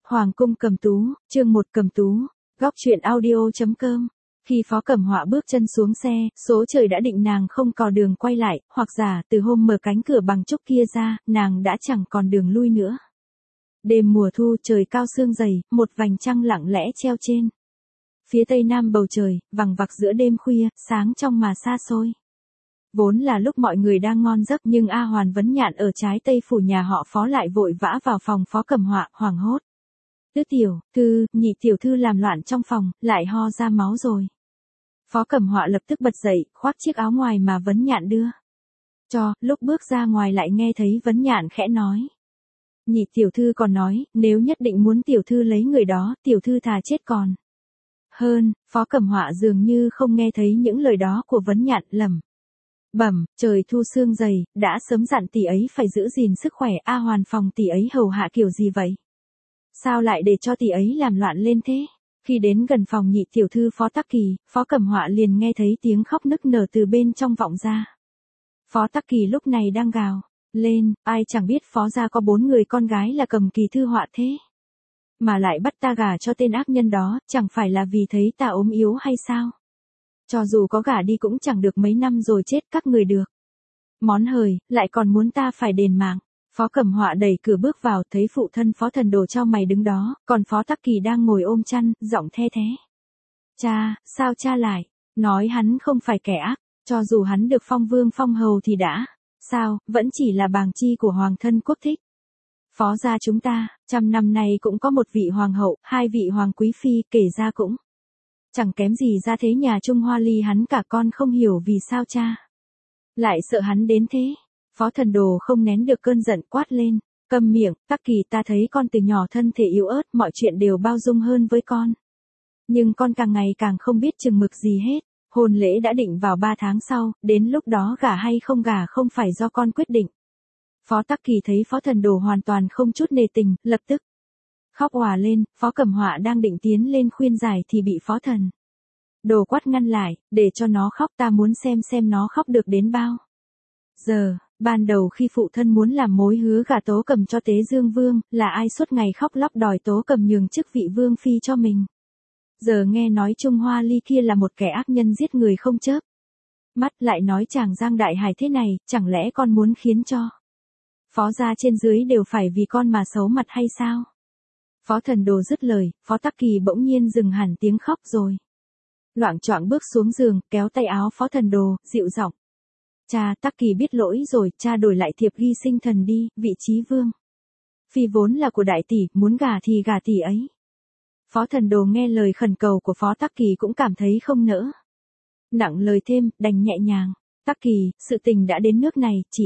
Hoàng cung Cầm Tú, chương 1 Cầm Tú, góc truyện audio.com. Khi Phó Cẩm Họa bước chân xuống xe, số trời đã định nàng không còn đường quay lại, hoặc giả từ hôm mở cánh cửa bằng trúc kia ra, nàng đã chẳng còn đường lui nữa. Đêm mùa thu, trời cao sương dày, một vành trăng lặng lẽ treo trên phía tây nam bầu trời, vằng vặc giữa đêm khuya, sáng trong mà xa xôi. Vốn là lúc mọi người đang ngon giấc, nhưng A Hoàn Vấn Nhạn ở trái tây phủ nhà họ Phó lại vội vã vào phòng Phó Cẩm Họa, hoảng hốt. Tứ tiểu thư, nhị tiểu thư làm loạn trong phòng, lại ho ra máu rồi. Phó Cẩm Họa lập tức bật dậy, khoác chiếc áo ngoài mà Vấn Nhạn đưa cho, lúc bước ra ngoài lại nghe thấy Vấn Nhạn khẽ nói. Nhị tiểu thư còn nói, nếu nhất định muốn tiểu thư lấy người đó, tiểu thư thà chết còn hơn. Phó Cẩm Họa dường như không nghe thấy những lời đó của Vấn Nhạn, lẩm bẩm, trời thu sương dày, đã sớm dặn tỷ ấy phải giữ gìn sức khỏe. A Hoàn phòng tỷ ấy hầu hạ kiểu gì vậy? Sao lại để cho tỷ ấy làm loạn lên thế? Khi đến gần phòng nhị tiểu thư Phó Tắc Kỳ, Phó Cẩm Họa liền nghe thấy tiếng khóc nức nở từ bên trong vọng ra. Phó Tắc Kỳ lúc này đang gào lên, ai chẳng biết Phó gia có 4 người con gái là Cầm Kỳ thư họa thế, mà lại bắt ta gả cho tên ác nhân đó, chẳng phải là vì thấy ta ốm yếu hay sao? Cho dù có gả đi cũng chẳng được mấy năm rồi chết các người được. Món hời, lại còn muốn ta phải đền mạng. Phó Cẩm Họa đẩy cửa bước vào, thấy phụ thân Phó Thần Đồ chau mày đứng đó, còn Phó Tắc Kỳ đang ngồi ôm chăn, giọng the thế. Cha, sao cha lại nói hắn không phải kẻ ác, cho dù hắn được phong vương phong hầu thì đã, sao, vẫn chỉ là bàng chi của hoàng thân quốc thích. Phó gia chúng ta, 100 năm nay cũng có một vị hoàng hậu, 2 vị hoàng quý phi, kể ra cũng chẳng kém gì ra thế nhà Trung Hoa Ly, hắn cả con không hiểu vì sao cha lại sợ hắn đến thế. Phó Thần Đồ không nén được cơn giận, quát lên, câm miệng. Tắc Kỳ, ta thấy con từ nhỏ thân thể yếu ớt, mọi chuyện đều bao dung hơn với con. Nhưng con càng ngày càng không biết chừng mực gì hết. Hôn lễ đã định vào 3 tháng sau, đến lúc đó gả hay không gả không phải do con quyết định. Phó Tắc Kỳ thấy Phó Thần Đồ hoàn toàn không chút nề tình, lập tức khóc òa lên. Phó Cẩm Họa đang định tiến lên khuyên giải thì bị Phó Thần Đồ quát ngăn lại, để cho nó khóc, ta muốn xem nó khóc được đến bao giờ. Ban đầu khi phụ thân muốn làm mối hứa gả Tố Cầm cho Tế Dương Vương, là ai suốt ngày khóc lóc đòi Tố Cầm nhường chức vị vương phi cho mình. Giờ nghe nói Trung Hoa Ly kia là một kẻ ác nhân giết người không chớp mắt, lại nói chàng Giang Đại Hải thế này, chẳng lẽ con muốn khiến cho Phó gia trên dưới đều phải vì con mà xấu mặt hay sao? Phó Thần Đồ dứt lời, Phó Tắc Kỳ bỗng nhiên dừng hẳn tiếng khóc rồi loạng choạng bước xuống giường, kéo tay áo Phó Thần Đồ, dịu giọng. Cha, Tắc Kỳ biết lỗi rồi, cha đổi lại thiệp ghi sinh thần đi, vị trí vương phi vốn là của đại tỷ, muốn gả thì gả tỷ ấy. Phó Thần Đồ nghe lời khẩn cầu của Phó Tắc Kỳ cũng cảm thấy không nỡ nặng lời thêm, đành nhẹ nhàng. Tắc Kỳ, sự tình đã đến nước này, chỉ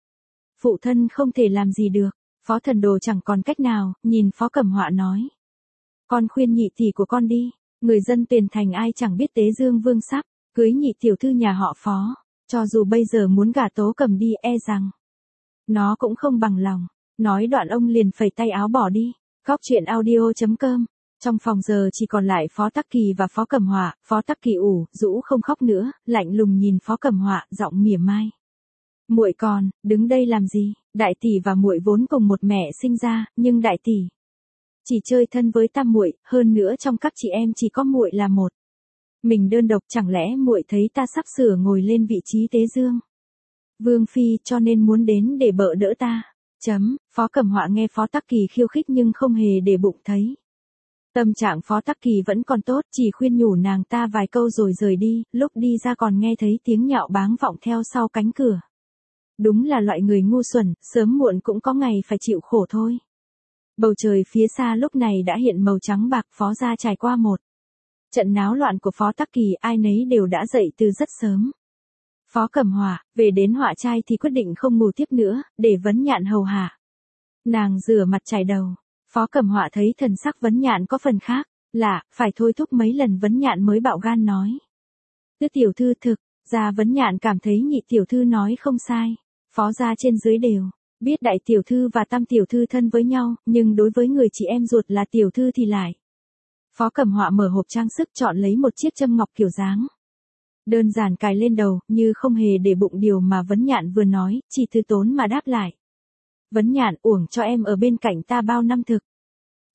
phụ thân không thể làm gì được. Phó Thần Đồ chẳng còn cách nào, nhìn Phó Cẩm Họa nói. Con khuyên nhị tỷ của con đi, người dân Tuyền Thành ai chẳng biết Tế Dương Vương sắp cưới nhị tiểu thư nhà họ Phó. Cho dù bây giờ muốn gả Tố Cầm đi, e rằng nó cũng không bằng lòng. Nói đoạn ông liền phẩy tay áo bỏ đi. Góc truyện audio.com. Trong phòng giờ chỉ còn lại Phó Tắc Kỳ và Phó Cẩm Họa. Phó Tắc Kỳ ủ rũ không khóc nữa, lạnh lùng nhìn Phó Cẩm Họa, giọng mỉa mai. Muội còn đứng đây làm gì? Đại tỷ và muội vốn cùng một mẹ sinh ra, nhưng đại tỷ chỉ chơi thân với tam muội, hơn nữa trong các chị em chỉ có muội là một mình đơn độc. Chẳng lẽ muội thấy ta sắp sửa ngồi lên vị trí Tế Dương Vương phi, cho nên muốn đến để bợ đỡ ta? Phó Cẩm Họa nghe Phó Tắc Kỳ khiêu khích nhưng không hề để bụng, thấy tâm trạng Phó Tắc Kỳ vẫn còn tốt, chỉ khuyên nhủ nàng ta vài câu rồi rời đi. Lúc đi ra còn nghe thấy tiếng nhạo báng vọng theo sau cánh cửa. Đúng là loại người ngu xuẩn, sớm muộn cũng có ngày phải chịu khổ thôi. Bầu trời phía xa lúc này đã hiện màu trắng bạc. Phó gia trải qua một trận náo loạn của Phó Tắc Kỳ, ai nấy đều đã dậy từ rất sớm. Phó Cẩm Họa về đến Họa trai thì quyết định không ngủ tiếp nữa, để Vấn Nhạn hầu hạ nàng rửa mặt chải đầu. Phó Cẩm Họa thấy thần sắc Vấn Nhạn có phần khác lạ, phải thôi thúc mấy lần Vấn Nhạn mới bạo gan nói. Tứ tiểu thư, thực ra Vấn Nhạn cảm thấy nhị tiểu thư nói không sai. Phó gia trên dưới đều biết đại tiểu thư và tam tiểu thư thân với nhau, nhưng đối với người chị em ruột là tiểu thư thì lại. Phó Cẩm Họa mở hộp trang sức, chọn lấy một chiếc châm ngọc kiểu dáng đơn giản cài lên đầu, như không hề để bụng điều mà Vấn Nhạn vừa nói, chỉ từ tốn mà đáp lại. Vấn Nhạn, uổng cho em ở bên cạnh ta bao năm thực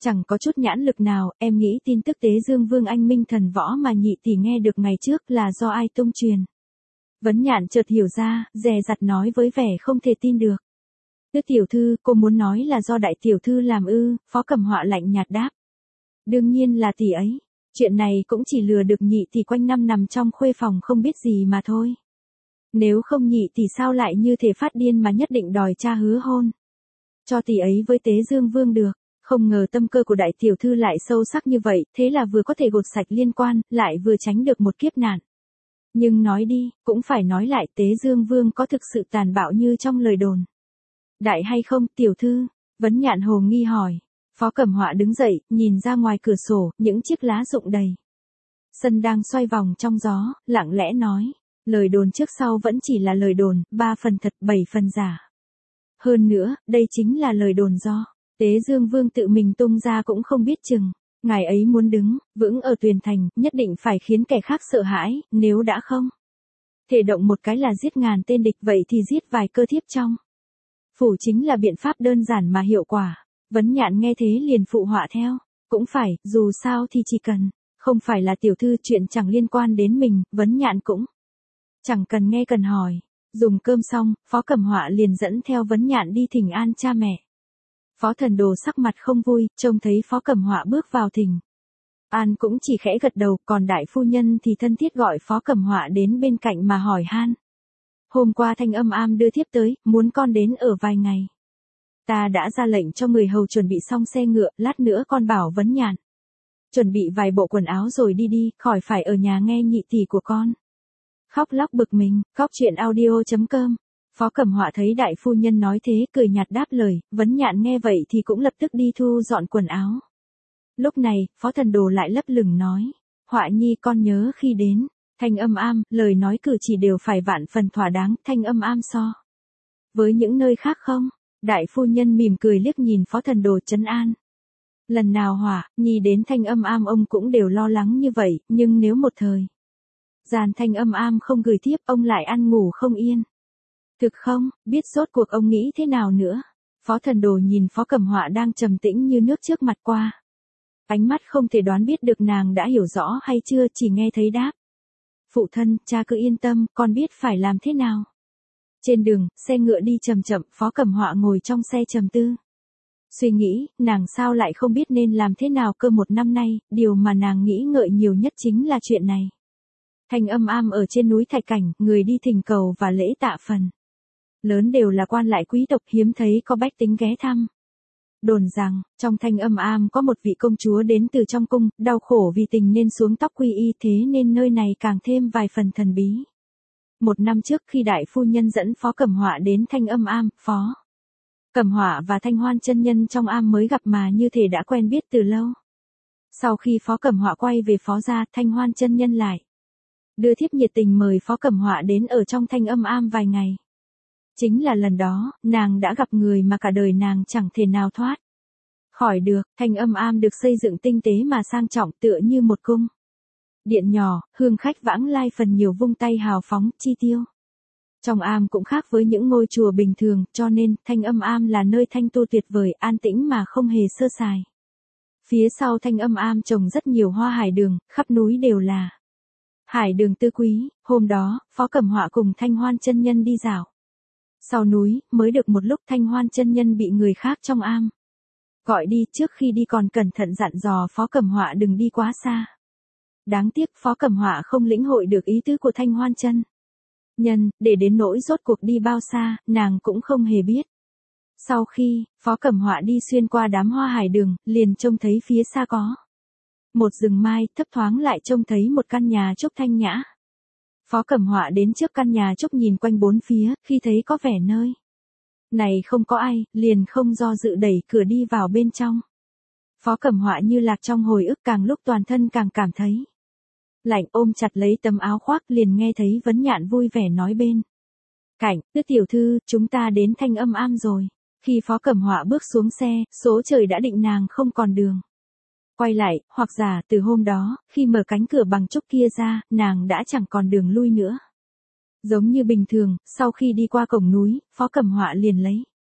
Chẳng có chút nhãn lực nào, em nghĩ tin tức Tế Dương Vương anh minh thần võ mà nhị tỷ nghe được ngày trước là do ai tung truyền. Vấn Nhạn chợt hiểu ra, dè dặt nói với vẻ không thể tin được. Tứ tiểu thư, cô muốn nói là do đại tiểu thư làm ư? Phó Cẩm Họa lạnh nhạt đáp. Đương nhiên là tỷ ấy. Chuyện này cũng chỉ lừa được nhị tỷ quanh năm nằm trong khuê phòng không biết gì mà thôi. Nếu không nhị tỷ sao lại như thể phát điên mà nhất định đòi cha hứa hôn. Cho tỷ ấy với Tế Dương Vương được. Không ngờ tâm cơ của đại tiểu thư lại sâu sắc như vậy, thế là vừa có thể gột sạch liên quan, lại vừa tránh được một kiếp nạn. Nhưng nói đi, cũng phải nói lại Tế Dương Vương có thực sự tàn bạo như trong lời đồn. Đại hay không, tiểu thư? Vấn Nhạn hồ nghi hỏi. Phó Cẩm Họa đứng dậy, nhìn ra ngoài cửa sổ, những chiếc lá rụng đầy. Sân đang xoay vòng trong gió, lặng lẽ nói. Lời đồn trước sau vẫn chỉ là lời đồn, 3 phần thật 7 phần giả. Hơn nữa, đây chính là lời đồn do Tế Dương Vương tự mình tung ra cũng không biết chừng. Ngài ấy muốn đứng vững ở Tuyền Thành, nhất định phải khiến kẻ khác sợ hãi, nếu đã không thể động một cái là giết ngàn tên địch, vậy thì giết vài cơ thiếp trong phủ chính là biện pháp đơn giản mà hiệu quả. Vấn Nhạn nghe thế liền phụ họa theo. Cũng phải, dù sao thì chỉ cần không phải là tiểu thư, chuyện chẳng liên quan đến mình, Vấn Nhạn cũng chẳng cần nghe cần hỏi. Dùng cơm xong, Phó Cẩm Họa liền dẫn theo Vấn Nhạn đi thỉnh an cha mẹ. Phó Thần Đồ sắc mặt không vui, trông thấy Phó Cẩm Họa bước vào thỉnh an cũng chỉ khẽ gật đầu, còn đại phu nhân thì thân thiết gọi Phó Cẩm Họa đến bên cạnh mà hỏi han. Hôm qua Thanh Âm Am đưa thiếp tới, muốn con đến ở vài ngày. Ta đã ra lệnh cho người hầu chuẩn bị xong xe ngựa, lát nữa con bảo Vấn Nhạn chuẩn bị vài bộ quần áo rồi đi, khỏi phải ở nhà nghe nhị tỷ của con khóc lóc bực mình. Góc truyện audio.com. Phó Cẩm Họa thấy đại phu nhân nói thế, cười nhạt đáp lời. Vấn Nhạn nghe vậy thì cũng lập tức đi thu dọn quần áo. Lúc này, Phó Thần Đồ lại lấp lửng nói. Họa nhi con nhớ khi đến Thanh Âm Am, lời nói cử chỉ đều phải vạn phần thỏa đáng. Thanh Âm Am so với những nơi khác không? Đại phu nhân mỉm cười liếc nhìn Phó Thần Đồ trấn an. Lần nào Họa nhi đến Thanh Âm Am ông cũng đều lo lắng như vậy, nhưng nếu một thời gian Thanh Âm Am không gửi thiếp, ông lại ăn ngủ không yên. Thực không, biết rốt cuộc ông nghĩ thế nào nữa. Phó Thần Đồ nhìn Phó Cẩm Họa đang trầm tĩnh như nước trước mặt qua. Ánh mắt không thể đoán biết được nàng đã hiểu rõ hay chưa, chỉ nghe thấy đáp. Phụ thân, cha cứ yên tâm, con biết phải làm thế nào. Trên đường, xe ngựa đi chậm chậm, Phó Cẩm Họa ngồi trong xe trầm tư. Suy nghĩ, nàng sao lại không biết nên làm thế nào cơ. Một năm nay, điều mà nàng nghĩ ngợi nhiều nhất chính là chuyện này. Thanh Âm Am ở trên núi Thạch Cảnh, người đi thỉnh cầu và lễ tạ phần lớn đều là quan lại quý tộc, hiếm thấy có bách tính ghé thăm. Đồn rằng, trong Thanh Âm Am có một vị công chúa đến từ trong cung, đau khổ vì tình nên xuống tóc quy y, thế nên nơi này càng thêm vài phần thần bí. Một năm trước khi đại phu nhân dẫn Phó Cẩm Họa đến Thanh Âm Am, Phó Cẩm Họa và Thanh Hoan chân nhân trong am mới gặp mà như thể đã quen biết từ lâu. Sau khi Phó Cẩm Họa quay về Phó gia, Thanh Hoan chân nhân lại đưa thiếp nhiệt tình mời Phó Cẩm Họa đến ở trong Thanh Âm Am vài ngày. Chính là lần đó, nàng đã gặp người mà cả đời nàng chẳng thể nào thoát khỏi được. Thanh Âm Am được xây dựng tinh tế mà sang trọng, tựa như một cung điện nhỏ, hương khách vãng lai phần nhiều, vung tay hào phóng, chi tiêu. Trong am cũng khác với những ngôi chùa bình thường, cho nên Thanh Âm Am là nơi thanh tu tuyệt vời, an tĩnh mà không hề sơ sài. Phía sau Thanh Âm Am trồng rất nhiều hoa hải đường, khắp núi đều là hải đường tươi quý. Hôm đó, Phó Cẩm Họa cùng Thanh Hoan chân nhân đi dạo sau núi, mới được một lúc Thanh Hoan chân nhân bị người khác trong am gọi đi, trước khi đi còn cẩn thận dặn dò Phó Cẩm Họa đừng đi quá xa. Đáng tiếc Phó Cẩm Họa không lĩnh hội được ý tứ của Thanh Hoan chân nhân, để đến nỗi rốt cuộc đi bao xa, nàng cũng không hề biết. Sau khi Phó Cẩm Họa đi xuyên qua đám hoa hải đường, liền trông thấy phía xa có một rừng mai, thấp thoáng lại trông thấy một căn nhà trúc thanh nhã. Phó Cẩm Họa đến trước căn nhà trúc nhìn quanh bốn phía, khi thấy có vẻ nơi này không có ai, liền không do dự đẩy cửa đi vào bên trong. Phó Cẩm Họa như lạc trong hồi ức, càng lúc toàn thân càng cảm thấy lạnh, ôm chặt lấy tấm áo khoác, liền nghe thấy Vấn Nhạn vui vẻ nói bên cạnh, Tứ tiểu thư, chúng ta đến Thanh Âm Am rồi. Khi Phó Cẩm Họa bước xuống xe, số trời đã định nàng không còn đường quay lại, hoặc giả từ hôm đó, khi mở cánh cửa bằng trúc kia ra, nàng đã chẳng còn đường lui nữa. Giống như bình thường, sau khi đi qua cổng núi, Phó Cẩm Họa liền lấy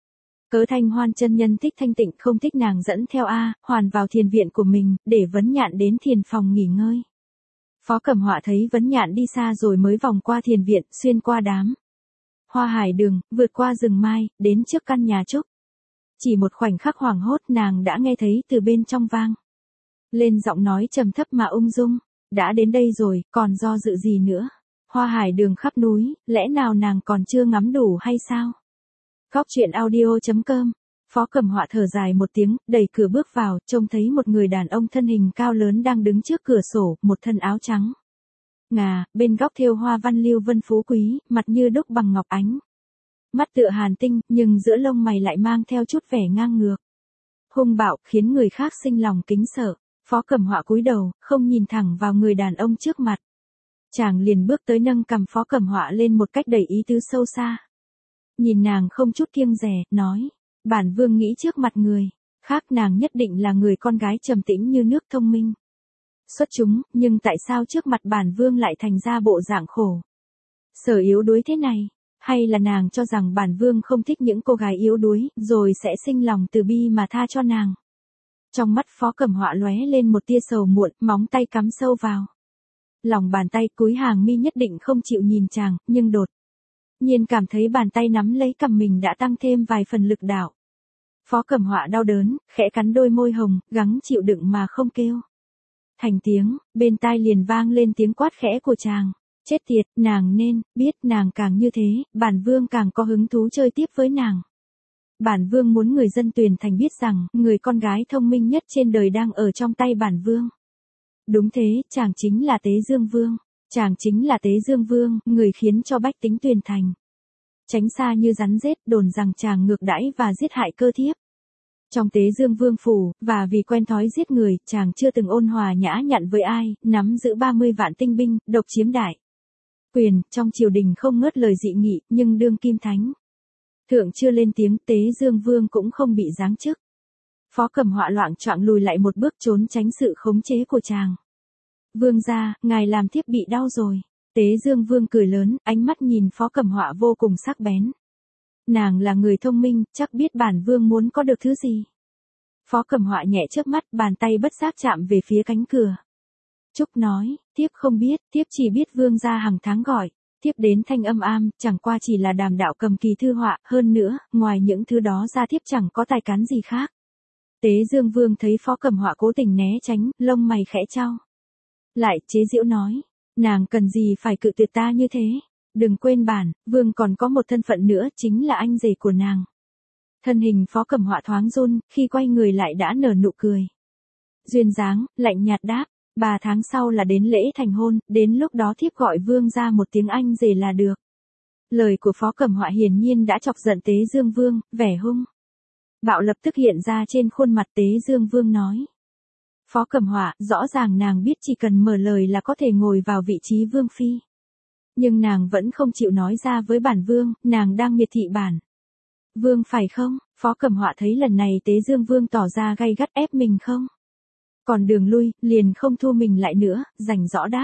Cớ Thanh Hoan chân nhân thích thanh tịnh không thích nàng dẫn theo Hoàn vào thiền viện của mình, để Vấn Nhạn đến thiền phòng nghỉ ngơi. Phó Cẩm Họa thấy Vấn Nhạn đi xa rồi mới vòng qua thiền viện, xuyên qua đám hoa hải đường, vượt qua rừng mai, đến trước căn nhà trúc. Chỉ một khoảnh khắc hoảng hốt nàng đã nghe thấy từ bên trong vang lên giọng nói trầm thấp mà ung dung. Đã đến đây rồi, còn do dự gì nữa? Hoa hải đường khắp núi, lẽ nào nàng còn chưa ngắm đủ hay sao? Góc truyện audio.com. Phó Cẩm Họa thở dài một tiếng, đẩy cửa bước vào, trông thấy một người đàn ông thân hình cao lớn đang đứng trước cửa sổ, một thân áo trắng ngà, bên góc thêu hoa văn lưu vân phú quý, mặt như đúc bằng ngọc ánh. Mắt tựa hàn tinh, nhưng giữa lông mày lại mang theo chút vẻ ngang ngược, hung bạo, khiến người khác sinh lòng kính sợ. Phó Cẩm Họa cúi đầu, không nhìn thẳng vào người đàn ông trước mặt. Chàng liền bước tới nâng cằm Phó Cẩm Họa lên một cách đầy ý tứ sâu xa. Nhìn nàng không chút kiêng dè, nói, bản vương nghĩ trước mặt người khác nàng nhất định là người con gái trầm tĩnh như nước, thông minh xuất chúng, nhưng tại sao trước mặt bản vương lại thành ra bộ dạng khổ sở yếu đuối thế này? Hay là nàng cho rằng bản vương không thích những cô gái yếu đuối, rồi sẽ sinh lòng từ bi mà tha cho nàng? Trong mắt Phó Cẩm Họa lóe lên một tia sầu muộn, móng tay cắm sâu vào lòng bàn tay, cúi hàng mi nhất định không chịu nhìn chàng, nhưng đột nhiên cảm thấy bàn tay nắm lấy cằm mình đã tăng thêm vài phần lực đạo. Phó Cẩm Họa đau đớn, khẽ cắn đôi môi hồng, gắng chịu đựng mà không kêu thành tiếng, bên tai liền vang lên tiếng quát khẽ của chàng. Chết tiệt, nàng nên biết, nàng càng như thế, bản vương càng có hứng thú chơi tiếp với nàng. Bản vương muốn người dân Tuyền Thành biết rằng, người con gái thông minh nhất trên đời đang ở trong tay bản vương. Đúng thế, chàng chính là Tế Dương Vương. Chàng chính là Tế Dương Vương, người khiến cho bách tính Tuyền Thành tránh xa như rắn rết, đồn rằng chàng ngược đãi và giết hại cơ thiếp trong Tế Dương Vương phủ, và vì quen thói giết người, chàng chưa từng ôn hòa nhã nhặn với ai, nắm giữ 30 vạn tinh binh, độc chiếm đại quyền, trong triều đình không ngớt lời dị nghị, nhưng đương kim thánh thượng chưa lên tiếng, Tế Dương Vương cũng không bị giáng chức. Phó Cẩm Họa loạng choạng lùi lại một bước trốn tránh sự khống chế của chàng. Vương gia, ngài làm thiếp bị đau rồi. Tế Dương Vương cười lớn, ánh mắt nhìn Phó Cẩm Họa vô cùng sắc bén. Nàng là người thông minh, chắc biết bản vương muốn có được thứ gì. Phó Cẩm Họa nhẹ chớp mắt, bàn tay bất giác chạm về phía cánh cửa. Trúc nói, thiếp không biết, thiếp chỉ biết vương gia hàng tháng gọi. Thiếp đến Thanh Âm Am, chẳng qua chỉ là đàm đạo cầm kỳ thư họa, hơn nữa, ngoài những thứ đó ra thiếp chẳng có tài cán gì khác. Tế Dương Vương thấy Phó Cẩm Họa cố tình né tránh, lông mày khẽ chau lại, chế giễu nói, nàng cần gì phải cự tuyệt ta như thế? Đừng quên vương còn có một thân phận nữa, chính là anh rể của nàng. Thân hình Phó Cẩm Họa thoáng run, khi quay người lại đã nở nụ cười duyên dáng, lạnh nhạt đáp, 3 tháng sau là đến lễ thành hôn, đến lúc đó thiếp gọi vương ra một tiếng anh rể là được. Lời của Phó Cẩm Họa hiển nhiên đã chọc giận Tế Dương Vương, vẻ hung bạo lập tức hiện ra trên khuôn mặt. Tế Dương Vương nói, Phó Cẩm Họa, rõ ràng nàng biết chỉ cần mở lời là có thể ngồi vào vị trí vương phi. Nhưng nàng vẫn không chịu nói ra với bản vương, nàng đang miệt thị bản vương phải không? Phó Cẩm Họa thấy lần này Tế Dương Vương tỏ ra gay gắt ép mình không còn đường lui, liền không thu mình lại nữa, rành rõ đáp.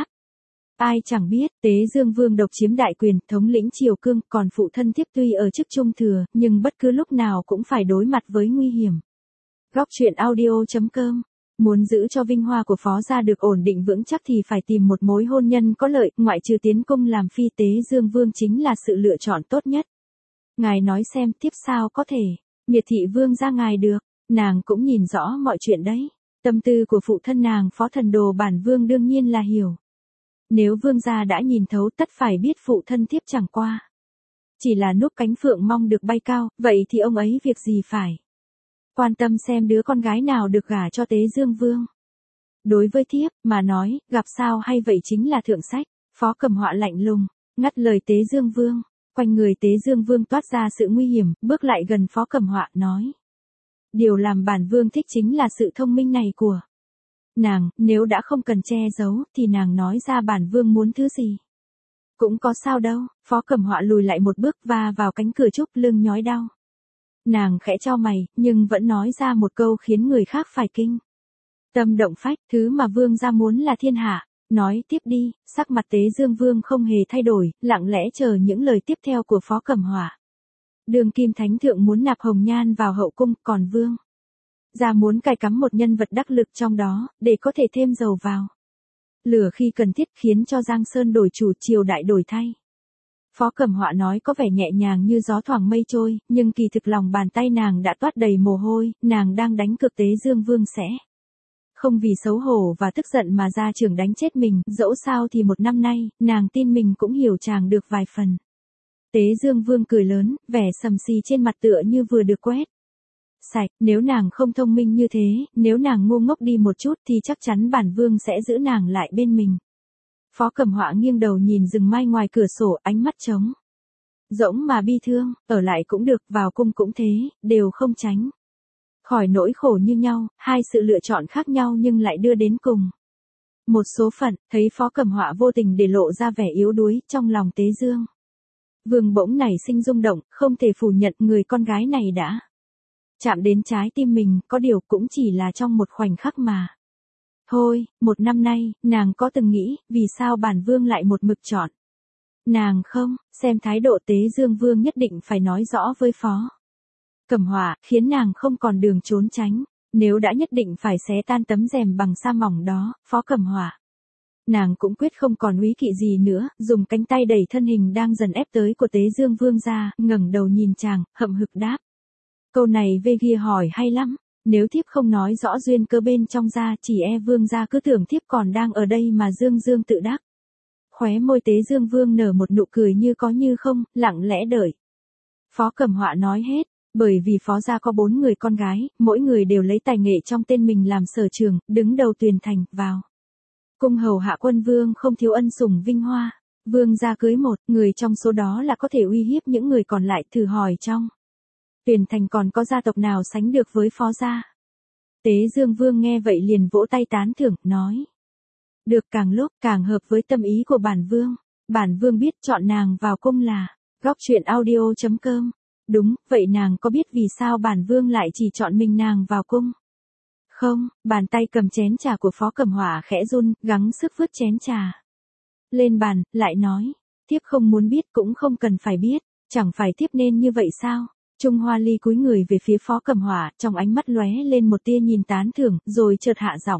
Ai chẳng biết, Tế Dương Vương độc chiếm đại quyền, thống lĩnh triều cương, còn phụ thân thiếp tuy ở chức trung thừa, nhưng bất cứ lúc nào cũng phải đối mặt với nguy hiểm. Góc truyện audio.com. Muốn giữ cho vinh hoa của Phó gia được ổn định vững chắc thì phải tìm một mối hôn nhân có lợi, ngoại trừ tiến cung làm phi, Tế Dương Vương chính là sự lựa chọn tốt nhất. Ngài nói xem, thiếp sao có thể miệt thị vương gia ngài được? Nàng cũng nhìn rõ mọi chuyện đấy. Tâm tư của phụ thân nàng Phó Thần Đồ bản vương đương nhiên là hiểu. Nếu vương gia đã nhìn thấu, tất phải biết phụ thân thiếp chẳng qua chỉ là núp cánh phượng mong được bay cao, vậy thì ông ấy việc gì phải quan tâm xem đứa con gái nào được gả cho Tế Dương Vương. Đối với thiếp mà nói, gặp sao hay vậy chính là thượng sách. Phó Cẩm Họa lạnh lùng ngắt lời Tế Dương Vương. Quanh người Tế Dương Vương toát ra sự nguy hiểm, bước lại gần Phó Cẩm Họa, nói, điều làm bản vương thích chính là sự thông minh này của nàng, nếu đã không cần che giấu, thì nàng nói ra bản vương muốn thứ gì cũng có sao đâu. Phó Cẩm Họa lùi lại một bước và vào cánh cửa trúc, lưng nhói đau. Nàng khẽ chau mày, nhưng vẫn nói ra một câu khiến người khác phải kinh tâm động phách, thứ mà vương gia muốn là thiên hạ. Nói tiếp đi. Sắc mặt Tế Dương Vương không hề thay đổi, lặng lẽ chờ những lời tiếp theo của Phó Cẩm Họa. Đường kim thánh thượng muốn nạp hồng nhan vào hậu cung, còn vương gia muốn cài cắm một nhân vật đắc lực trong đó, để có thể thêm dầu vào lửa khi cần thiết, khiến cho Giang Sơn đổi chủ, triều đại đổi thay. Phó Cẩm Họa nói có vẻ nhẹ nhàng như gió thoảng mây trôi, nhưng kỳ thực lòng bàn tay nàng đã toát đầy mồ hôi, nàng đang đánh cược Tế Dương Vương sẽ không vì xấu hổ và tức giận mà ra trưởng đánh chết mình, dẫu sao thì một năm nay, nàng tin mình cũng hiểu chàng được vài phần. Tế Dương Vương cười lớn, vẻ sầm xì trên mặt tựa như vừa được quét sạch, nếu nàng không thông minh như thế, nếu nàng ngu ngốc đi một chút thì chắc chắn bản vương sẽ giữ nàng lại bên mình. Phó Cẩm Họa nghiêng đầu nhìn rừng mai ngoài cửa sổ, ánh mắt trống rỗng mà bi thương, ở lại cũng được, vào cung cũng thế, đều không tránh khỏi nỗi khổ như nhau, hai sự lựa chọn khác nhau nhưng lại đưa đến cùng một số phận. Thấy Phó Cẩm Họa vô tình để lộ ra vẻ yếu đuối, trong lòng Tế Dương Vương bỗng nảy sinh rung động, không thể phủ nhận người con gái này đã chạm đến trái tim mình, có điều cũng chỉ là trong một khoảnh khắc mà thôi. Một năm nay, nàng có từng nghĩ, vì sao bản vương lại một mực chọn nàng không? Xem thái độ Tế Dương Vương nhất định phải nói rõ với Phó Cẩm Họa, khiến nàng không còn đường trốn tránh. Nếu đã nhất định phải xé tan tấm rèm bằng sa mỏng đó, Phó Cẩm Họa nàng cũng quyết không còn úy kỵ gì nữa, dùng cánh tay đẩy thân hình đang dần ép tới của Tế Dương Vương ra, ngẩng đầu nhìn chàng, hậm hực đáp. Câu này về kia hỏi hay lắm, nếu thiếp không nói rõ duyên cơ bên trong ra, chỉ e vương gia cứ tưởng thiếp còn đang ở đây mà dương dương tự đắc. Khóe môi Tế Dương Vương nở một nụ cười như có như không, lặng lẽ đợi Phó Cẩm Họa nói hết, bởi vì Phó gia có 4 người con gái, mỗi người đều lấy tài nghệ trong tên mình làm sở trường, đứng đầu Tuyền Thành, vào cung hầu hạ quân vương không thiếu ân sủng vinh hoa. Vương gia cưới một người trong số đó là có thể uy hiếp những người còn lại, thử hỏi trong Tuyền Thành còn có gia tộc nào sánh được với Phó gia. Tế Dương Vương nghe vậy liền vỗ tay tán thưởng, nói. Được, càng lúc càng hợp với tâm ý của bản vương. Bản vương biết chọn nàng vào cung là Góc Truyện Audio.com. Đúng, vậy nàng có biết vì sao bản vương lại chỉ chọn mình nàng vào cung? Không, bàn tay cầm chén trà của Phó Cẩm Họa khẽ run, gắng sức vứt chén trà lên bàn, lại nói. Thiếp không muốn biết cũng không cần phải biết, chẳng phải thiếp nên như vậy sao? Trung Hoa Ly cúi người về phía Phó Cẩm Họa, trong ánh mắt lóe lên một tia nhìn tán thưởng, rồi chợt hạ giọng.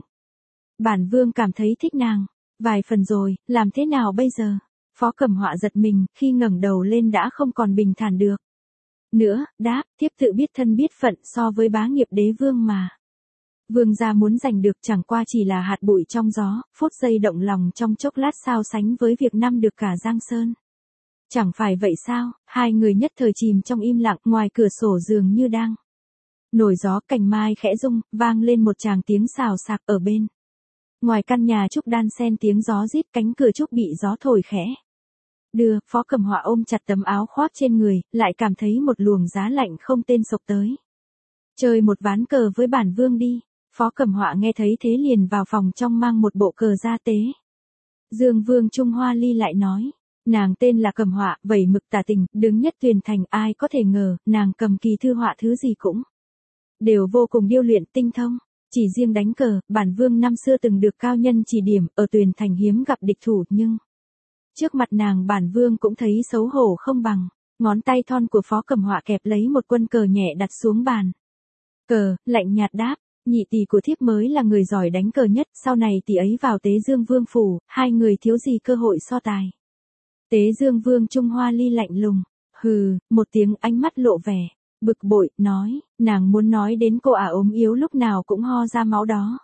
Bản vương cảm thấy thích nàng vài phần rồi, làm thế nào bây giờ? Phó Cẩm Họa giật mình, khi ngẩng đầu lên đã không còn bình thản được nữa, đáp, thiếp tự biết thân biết phận, so với bá nghiệp đế vương mà vương gia muốn giành được chẳng qua chỉ là hạt bụi trong gió, phút giây động lòng trong chốc lát sao sánh với việc năm được cả Giang Sơn. Chẳng phải vậy sao? Hai người nhất thời chìm trong im lặng, ngoài cửa sổ dường như đang nổi gió, cành mai khẽ rung, vang lên một tràng tiếng xào xạc ở bên ngoài căn nhà trúc đan xen tiếng gió rít, cánh cửa trúc bị gió thổi khẽ đưa. Phó Cẩm Họa ôm chặt tấm áo khoác trên người, lại cảm thấy một luồng giá lạnh không tên xộc tới. Chơi một ván cờ với bản vương đi. Phó Cẩm Họa nghe thấy thế liền vào phòng trong mang một bộ cờ ra. Tế Dương Vương Trung Hoa Ly lại nói. Nàng tên là Cẩm Họa, vẩy mực tả tình, đứng nhất Tuyền Thành, ai có thể ngờ, nàng cầm kỳ thư họa thứ gì cũng đều vô cùng điêu luyện tinh thông. Chỉ riêng đánh cờ, bản vương năm xưa từng được cao nhân chỉ điểm, ở Tuyền Thành hiếm gặp địch thủ, nhưng trước mặt nàng bản vương cũng thấy xấu hổ không bằng. Ngón tay thon của Phó Cẩm Họa kẹp lấy một quân cờ nhẹ đặt xuống bàn cờ, lạnh nhạt đáp. Nhị tỷ của thiếp mới là người giỏi đánh cờ nhất, sau này tỷ ấy vào Tế Dương Vương phủ, hai người thiếu gì cơ hội so tài. Tế Dương Vương Trung Hoa Ly lạnh lùng, hừ, một tiếng, ánh mắt lộ vẻ bực bội, nói, nàng muốn nói đến cô ả ốm yếu lúc nào cũng ho ra máu đó.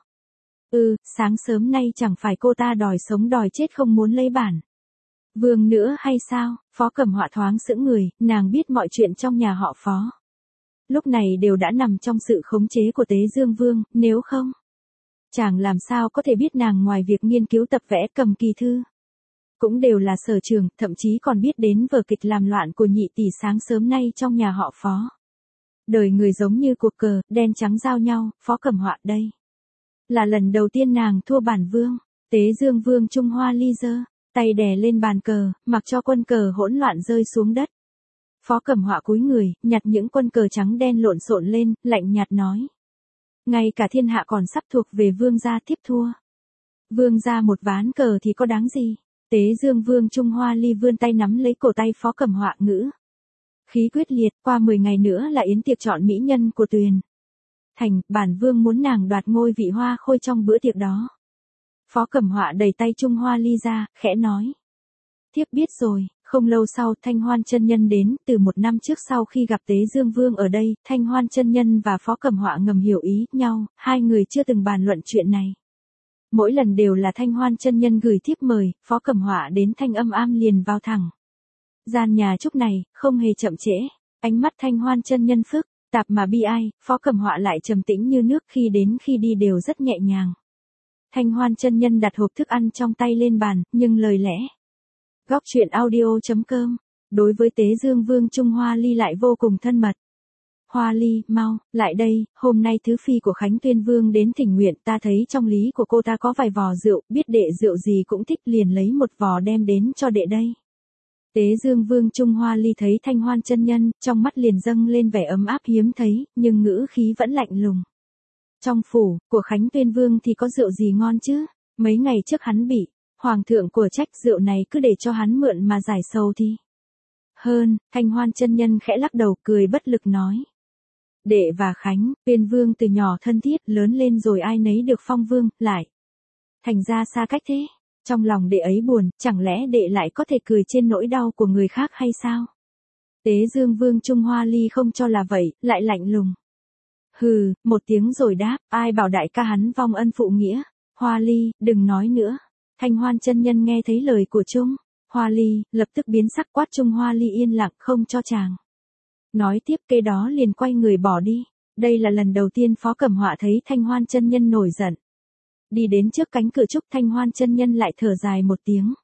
Sáng sớm nay chẳng phải cô ta đòi sống đòi chết không muốn lấy bản vương nữa hay sao? Phó Cẩm Họa thoáng sững người, nàng biết mọi chuyện trong nhà họ Phó lúc này đều đã nằm trong sự khống chế của Tế Dương Vương, nếu không, chàng làm sao có thể biết nàng ngoài việc nghiên cứu tập vẽ cầm kỳ thư cũng đều là sở trường, thậm chí còn biết đến vở kịch làm loạn của nhị tỷ sáng sớm nay trong nhà họ Phó. Đời người giống như cuộc cờ, đen trắng giao nhau. Phó Cẩm Họa đây là lần đầu tiên nàng thua bản vương. Tế Dương Vương Trung Hoa Ly giơ tay đè lên bàn cờ, mặc cho quân cờ hỗn loạn rơi xuống đất. Phó Cẩm Họa cúi người, nhặt những quân cờ trắng đen lộn xộn lên, lạnh nhạt nói. Ngay cả thiên hạ còn sắp thuộc về vương gia, tiếp thua vương gia một ván cờ thì có đáng gì? Tế Dương Vương Trung Hoa Ly vươn tay nắm lấy cổ tay Phó Cẩm Họa, ngữ Khí quyết liệt, qua 10 ngày nữa là yến tiệc chọn mỹ nhân của Tuyền Thành, bản vương muốn nàng đoạt ngôi vị hoa khôi trong bữa tiệc đó. Phó Cẩm Họa đẩy tay Trung Hoa Ly ra, khẽ nói. Thiếp biết rồi. Không lâu sau Thanh Hoan chân nhân đến, từ 1 năm trước sau khi gặp Tế Dương Vương ở đây, Thanh Hoan chân nhân và Phó Cẩm Họa ngầm hiểu ý nhau, hai người chưa từng bàn luận chuyện này. Mỗi lần đều là Thanh Hoan chân nhân gửi thiếp mời, Phó Cẩm Họa đến Thanh Âm Am liền vào thẳng. Gian nhà chúc này, không hề chậm trễ, ánh mắt Thanh Hoan chân nhân phức tạp mà bi ai, Phó Cẩm Họa lại trầm tĩnh như nước, khi đến khi đi đều rất nhẹ nhàng. Thanh Hoan chân nhân đặt hộp thức ăn trong tay lên bàn, nhưng lời lẽ. Góc truyện audio.com. Đối với Tế Dương Vương Trung Hoa Ly lại vô cùng thân mật. Hoa Ly, mau, lại đây, hôm nay thứ phi của Khánh Tuyên Vương đến thỉnh nguyện, ta thấy trong lý của cô ta có vài vò rượu, biết đệ rượu gì cũng thích, liền lấy một vò đem đến cho đệ đây. Tế Dương Vương Trung Hoa Ly thấy Thanh Hoan chân nhân, trong mắt liền dâng lên vẻ ấm áp hiếm thấy, nhưng ngữ khí vẫn lạnh lùng. Trong phủ của Khánh Tuyên Vương thì có rượu gì ngon chứ? Mấy ngày trước hắn bị Hoàng thượng của trách, rượu này cứ để cho hắn mượn mà giải sầu thì hơn. Thanh Hoan chân nhân khẽ lắc đầu, cười bất lực nói. Đệ và Khánh Tuyên Vương từ nhỏ thân thiết, lớn lên rồi ai nấy được phong vương, lại thành ra xa cách thế. Trong lòng đệ ấy buồn, chẳng lẽ đệ lại có thể cười trên nỗi đau của người khác hay sao? Tế Dương Vương Trung Hoa Ly không cho là vậy, lại lạnh lùng. Hừ, một tiếng rồi đáp, ai bảo đại ca hắn vong ân phụ nghĩa. Hoa Ly, đừng nói nữa. Thanh Hoan chân nhân nghe thấy lời của Trung Hoa Ly, lập tức biến sắc, quát Trung Hoa Ly yên lặng không cho chàng nói tiếp, kế đó liền quay người bỏ đi. Đây là lần đầu tiên Phó Cẩm Họa thấy Thanh Hoan chân nhân nổi giận. Đi đến trước cánh cửa trúc, Thanh Hoan chân nhân lại thở dài một tiếng.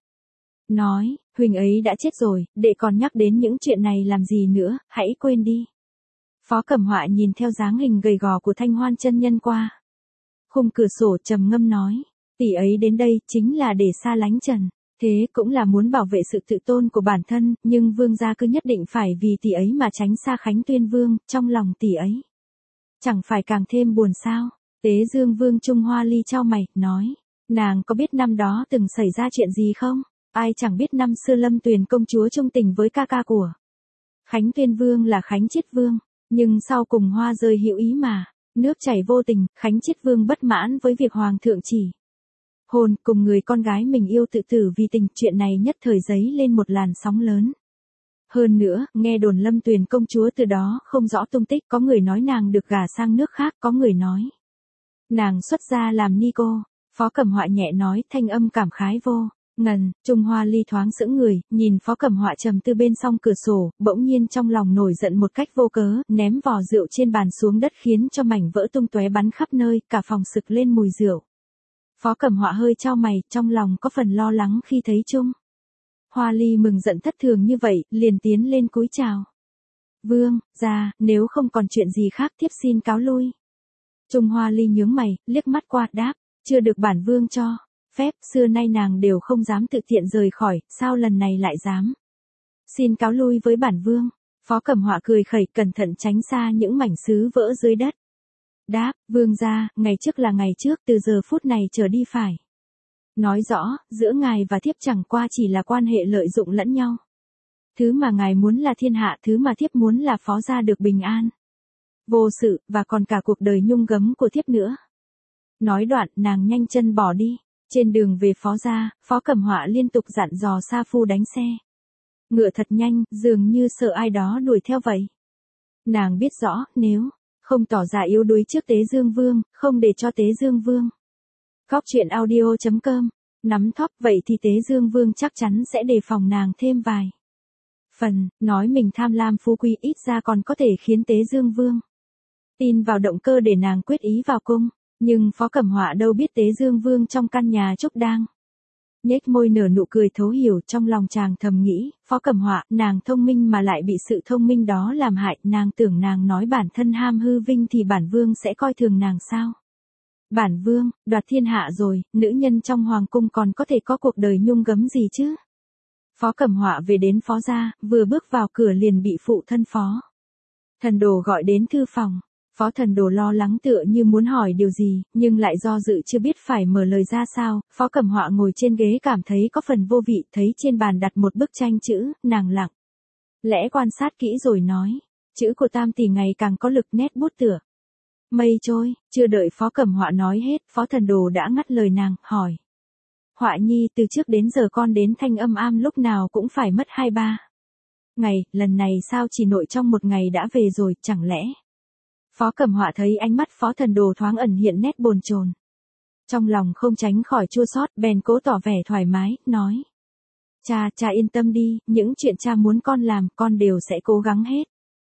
Nói, huynh ấy đã chết rồi, đệ còn nhắc đến những chuyện này làm gì nữa, hãy quên đi. Phó Cẩm Họa nhìn theo dáng hình gầy gò của Thanh Hoan chân nhân qua khung cửa sổ, trầm ngâm nói. Tỷ ấy đến đây chính là để xa lánh Trần, thế cũng là muốn bảo vệ sự tự tôn của bản thân, nhưng vương gia cứ nhất định phải vì tỷ ấy mà tránh xa Khánh Tuyên Vương, trong lòng tỷ ấy chẳng phải càng thêm buồn sao? Tế Dương Vương Trung Hoa Ly chau mày, nói, nàng có biết năm đó từng xảy ra chuyện gì không? Ai chẳng biết năm xưa Lâm Tuyền công chúa chung tình với ca ca của Khánh Tuyên Vương là Khánh Chiết Vương, nhưng sau cùng hoa rơi hữu ý mà, nước chảy vô tình, Khánh Chiết Vương bất mãn với việc hoàng thượng chỉ hôn cùng người con gái mình yêu tự tử vì tình, chuyện này nhất thời giấy lên một làn sóng lớn. Hơn nữa, nghe đồn Lâm Tuyền công chúa từ đó không rõ tung tích, có người nói nàng được gả sang nước khác, có người nói nàng xuất gia làm ni cô. Phó Cẩm Họa nhẹ nói, thanh âm cảm khái vô ngần. Trung Hoa Ly thoáng sững người, nhìn Phó Cẩm Họa trầm tư bên song cửa sổ, bỗng nhiên trong lòng nổi giận một cách vô cớ, ném vò rượu trên bàn xuống đất khiến cho mảnh vỡ tung tóe bắn khắp nơi, cả phòng sực lên mùi rượu. Phó Cẩm Họa hơi chau mày, trong lòng có phần lo lắng khi thấy Trung Hoa Ly mừng giận thất thường như vậy, liền tiến lên cúi chào. Vương gia, nếu không còn chuyện gì khác thiếp xin cáo lui. Trung Hoa Ly nhướng mày, liếc mắt qua, đáp, chưa được bản vương cho phép, xưa nay nàng đều không dám tự tiện rời khỏi, sao lần này lại dám xin cáo lui với bản vương? Phó Cẩm Họa cười khẩy, cẩn thận tránh xa những mảnh sứ vỡ dưới đất. Đáp, vương gia, ngày trước là ngày trước, từ giờ phút này trở đi phải nói rõ, giữa ngài và thiếp chẳng qua chỉ là quan hệ lợi dụng lẫn nhau. Thứ mà ngài muốn là thiên hạ, thứ mà thiếp muốn là phó gia được bình an, vô sự, và còn cả cuộc đời nhung gấm của thiếp nữa. Nói đoạn, nàng nhanh chân bỏ đi. Trên đường về phó gia, Phó Cẩm Họa liên tục dặn dò sa phu đánh xe ngựa thật nhanh, dường như sợ ai đó đuổi theo vậy. Nàng biết rõ, nếu không tỏ ra yếu đuối trước Tế Dương Vương, không để cho Tế Dương Vương Góc truyện audio.com nắm thóp, vậy thì Tế Dương Vương chắc chắn sẽ đề phòng nàng thêm vài phần, nói mình tham lam phú quý, ít ra còn có thể khiến Tế Dương Vương tin vào động cơ để nàng quyết ý vào cung. Nhưng Phó Cẩm Họa đâu biết Tế Dương Vương trong căn nhà trúc đang nhếch môi nở nụ cười thấu hiểu, trong lòng chàng thầm nghĩ, Phó Cẩm Họa, nàng thông minh mà lại bị sự thông minh đó làm hại, nàng tưởng nàng nói bản thân ham hư vinh thì bản vương sẽ coi thường nàng sao? Bản vương, đoạt thiên hạ rồi, nữ nhân trong hoàng cung còn có thể có cuộc đời nhung gấm gì chứ? Phó Cẩm Họa về đến phó gia, vừa bước vào cửa liền bị phụ thân Phó Thần Đồ gọi đến thư phòng. Phó Thần Đồ lo lắng tựa như muốn hỏi điều gì, nhưng lại do dự chưa biết phải mở lời ra sao. Phó Cẩm Họa ngồi trên ghế cảm thấy có phần vô vị, thấy trên bàn đặt một bức tranh chữ, nàng lặng Lẽ quan sát kỹ rồi nói, chữ của Tam tỷ ngày càng có lực, nét bút tựa mây trôi. Chưa đợi Phó Cẩm Họa nói hết, Phó Thần Đồ đã ngắt lời nàng, hỏi. Họa nhi, từ trước đến giờ con đến Thanh Âm Am lúc nào cũng phải mất 2-3 ngày, lần này sao chỉ nội trong một ngày đã về rồi, chẳng lẽ? Phó Cẩm Họa thấy ánh mắt Phó Thần Đồ thoáng ẩn hiện nét bồn chồn, trong lòng không tránh khỏi chua xót, bèn cố tỏ vẻ thoải mái, nói. Cha yên tâm đi, những chuyện cha muốn con làm, con đều sẽ cố gắng hết.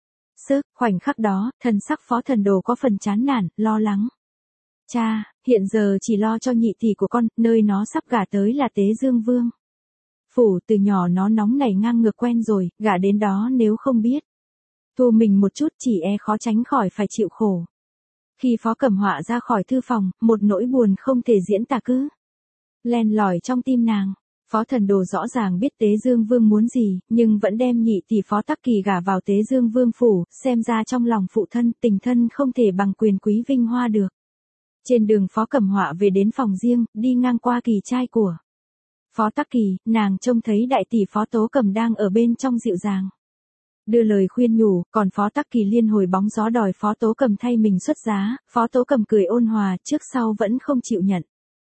Khoảnh khắc đó, thần sắc Phó Thần Đồ có phần chán nản, lo lắng. Cha, hiện giờ chỉ lo cho nhị tỷ của con, nơi nó sắp gả tới là Tế Dương Vương phủ, từ nhỏ nó nóng nảy ngang ngược quen rồi, gả đến đó nếu không biết thu mình một chút chỉ khó tránh khỏi phải chịu khổ. Khi Phó Cẩm Họa ra khỏi thư phòng, một nỗi buồn không thể diễn tả cứ len lỏi trong tim nàng. Phó Thần Đồ rõ ràng biết Tế Dương Vương muốn gì, nhưng vẫn đem nhị tỷ Phó Tắc Kỳ gả vào Tế Dương Vương phủ, xem ra trong lòng phụ thân, tình thân không thể bằng quyền quý vinh hoa được. Trên đường Phó Cẩm Họa về đến phòng riêng, đi ngang qua Kỳ trai của Phó Tắc Kỳ, nàng trông thấy đại tỷ Phó Tố Cầm đang ở bên trong dịu dàng đưa lời khuyên nhủ, còn Phó Tắc Kỳ liên hồi bóng gió đòi Phó Tố Cầm thay mình xuất giá. Phó Tố Cầm cười ôn hòa, trước sau vẫn không chịu nhận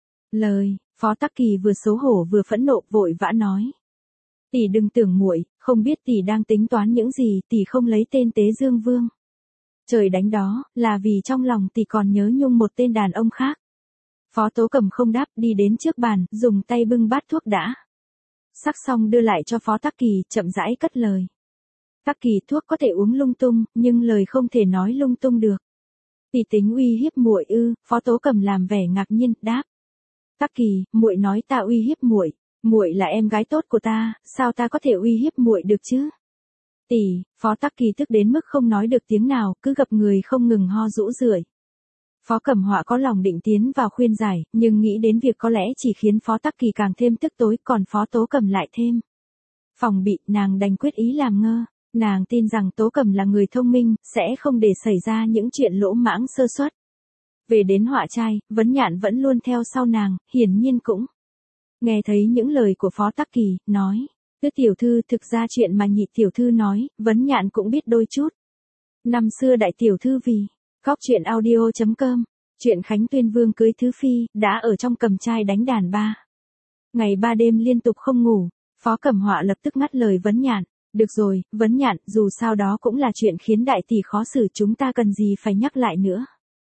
lời. Phó Tắc Kỳ vừa xấu hổ vừa phẫn nộ, vội vã nói. Tỷ đừng tưởng muội, không biết tỷ đang tính toán những gì, tỷ không lấy tên Tế Dương Vương trời đánh đó, là vì trong lòng tỷ còn nhớ nhung một tên đàn ông khác. Phó Tố Cầm không đáp, đi đến trước bàn, dùng tay bưng bát thuốc đã sắc xong đưa lại cho Phó Tắc Kỳ, chậm rãi cất lời. Tắc Kỳ, thuốc có thể uống lung tung, nhưng lời không thể nói lung tung được. Tỷ tính uy hiếp muội ư? Phó Tố Cầm làm vẻ ngạc nhiên, đáp. Tắc Kỳ, muội nói ta uy hiếp muội? Muội là em gái tốt của ta, sao ta có thể uy hiếp muội được chứ? Tỷ, Phó Tắc Kỳ tức đến mức không nói được tiếng nào, cứ gặp người không ngừng ho rũ rượi. Phó Cẩm Họa có lòng định tiến vào khuyên giải, nhưng nghĩ đến việc có lẽ chỉ khiến Phó Tắc Kỳ càng thêm tức tối, còn Phó Tố Cầm lại thêm phòng bị, nàng đành quyết ý làm ngơ. Nàng tin rằng Tố Cầm là người thông minh, sẽ không để xảy ra những chuyện lỗ mãng sơ suất. Về đến Họa trai, Vấn Nhạn vẫn luôn theo sau nàng, hiển nhiên cũng nghe thấy những lời của Phó Tắc Kỳ, nói. Tứ tiểu thư, thực ra chuyện mà nhị tiểu thư nói, Vấn Nhạn cũng biết đôi chút. Năm xưa đại tiểu thư vì Góc Chuyện Audio.com, chuyện Khánh Tuyên Vương cưới Thứ Phi, đã ở trong cầm trai đánh đàn 3 ngày 3 đêm liên tục không ngủ. Phó Cẩm Họa lập tức ngắt lời Vấn Nhạn. Được rồi, Vấn Nhạn, dù sao đó cũng là chuyện khiến đại tỷ khó xử, chúng ta cần gì phải nhắc lại nữa.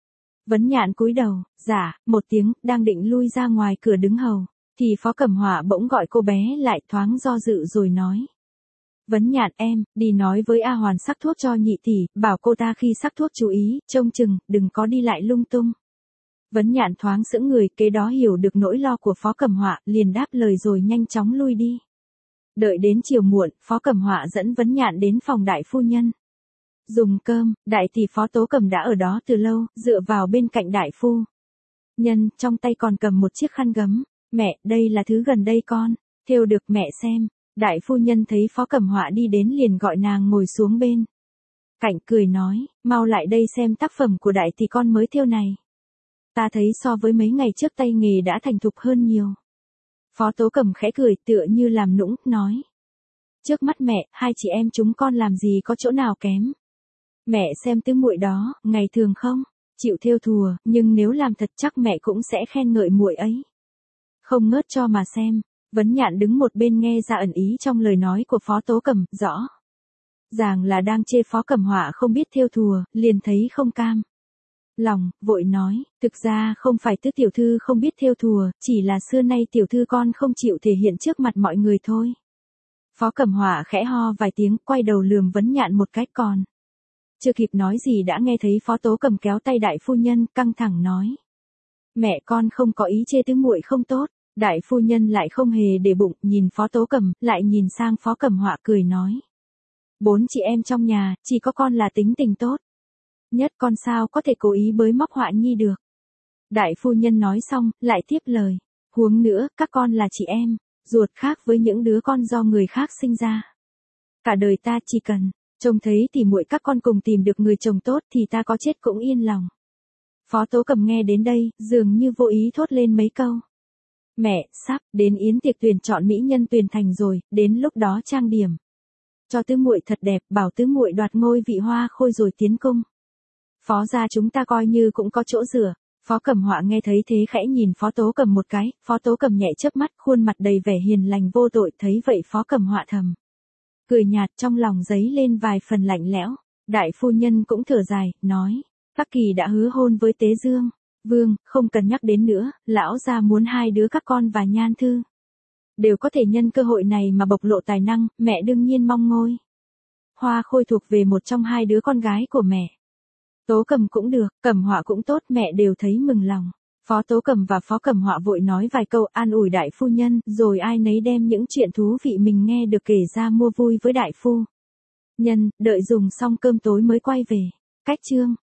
Vấn Nhạn cúi đầu, dạ, một tiếng, đang định lui ra ngoài cửa đứng hầu, thì Phó Cẩm Họa bỗng gọi cô bé lại, thoáng do dự rồi nói. Vấn Nhạn em, đi nói với A Hoàn sắc thuốc cho nhị tỷ, bảo cô ta khi sắc thuốc chú ý, trông chừng, đừng có đi lại lung tung. Vấn Nhạn thoáng sững người, kế đó hiểu được nỗi lo của Phó Cẩm Họa, liền đáp lời rồi nhanh chóng lui đi. Đợi đến chiều muộn, Phó Cẩm Họa dẫn Vấn Nhạn đến phòng đại phu nhân dùng cơm. Đại tỷ Phó Tố Cầm đã ở đó từ lâu, dựa vào bên cạnh đại phu nhân, trong tay còn cầm một chiếc khăn gấm. Mẹ, đây là thứ gần đây con thêu được, mẹ xem. Đại phu nhân thấy Phó Cẩm Họa đi đến liền gọi nàng ngồi xuống bên cạnh, cười nói, mau lại đây xem tác phẩm của đại tỷ con mới thêu này. Ta thấy so với mấy ngày trước tay nghề đã thành thục hơn nhiều. Phó Tố Cầm khẽ cười, tựa như làm nũng, nói. Trước mắt mẹ, hai chị em chúng con làm gì có chỗ nào kém. Mẹ xem tứ muội đó, ngày thường không chịu thêu thùa, nhưng nếu làm thật chắc mẹ cũng sẽ khen ngợi muội ấy. Không ngớt cho mà xem. Vấn Nhạn đứng một bên nghe ra ẩn ý trong lời nói của Phó Tố Cầm, rõ ràng là đang chê Phó Cẩm Họa không biết thêu thùa, liền thấy không cam lòng, vội nói, thực ra không phải tứ tiểu thư không biết thêu thùa, chỉ là xưa nay tiểu thư con không chịu thể hiện trước mặt mọi người thôi. Phó Cẩm Họa khẽ ho vài tiếng, quay đầu lườm Vấn Nhạn một cái, còn chưa kịp nói gì đã nghe thấy Phó Tố Cầm kéo tay đại phu nhân, căng thẳng nói. Mẹ con không có ý chê tứ muội không tốt. Đại phu nhân lại không hề để bụng, nhìn Phó Tố Cầm, lại nhìn sang Phó Cẩm Họa cười nói. 4 chị em trong nhà, chỉ có con là tính tình tốt nhất, con sao có thể cố ý bới móc Họa nhi được. Đại phu nhân nói xong, lại tiếp lời. Huống nữa, các con là chị em ruột, khác với những đứa con do người khác sinh ra. Cả đời ta chỉ cần trông thấy thì muội các con cùng tìm được người chồng tốt thì ta có chết cũng yên lòng. Phó Tố Cầm nghe đến đây, dường như vô ý thốt lên mấy câu. Mẹ, sắp đến yến tiệc tuyển chọn mỹ nhân tuyển thành rồi, đến lúc đó trang điểm Cho tứ muội thật đẹp, bảo tứ muội đoạt ngôi vị hoa khôi rồi tiến cung. Phó gia chúng ta coi như cũng có chỗ dựa. Phó Cẩm Họa nghe thấy thế khẽ nhìn Phó Tố Cầm một cái, Phó Tố Cầm nhẹ chớp mắt, khuôn mặt đầy vẻ hiền lành vô tội, thấy vậy Phó Cẩm Họa thầm cười nhạt, trong lòng dấy lên vài phần lạnh lẽo. Đại phu nhân cũng thở dài, nói, Tắc Kỳ đã hứa hôn với Tế Dương. Vương, không cần nhắc đến nữa, lão gia muốn hai đứa các con và Nhan Thư đều có thể nhân cơ hội này mà bộc lộ tài năng, mẹ đương nhiên mong ngôi hoa khôi thuộc về một trong hai đứa con gái của mẹ. Tố Cầm cũng được, Cẩm Họa cũng tốt, mẹ đều thấy mừng lòng. Phó Tố Cầm và Phó Cẩm Họa vội nói vài câu an ủi đại phu nhân, rồi ai nấy đem những chuyện thú vị mình nghe được kể ra mua vui với đại phu nhân, đợi dùng xong cơm tối mới quay về. Cách chương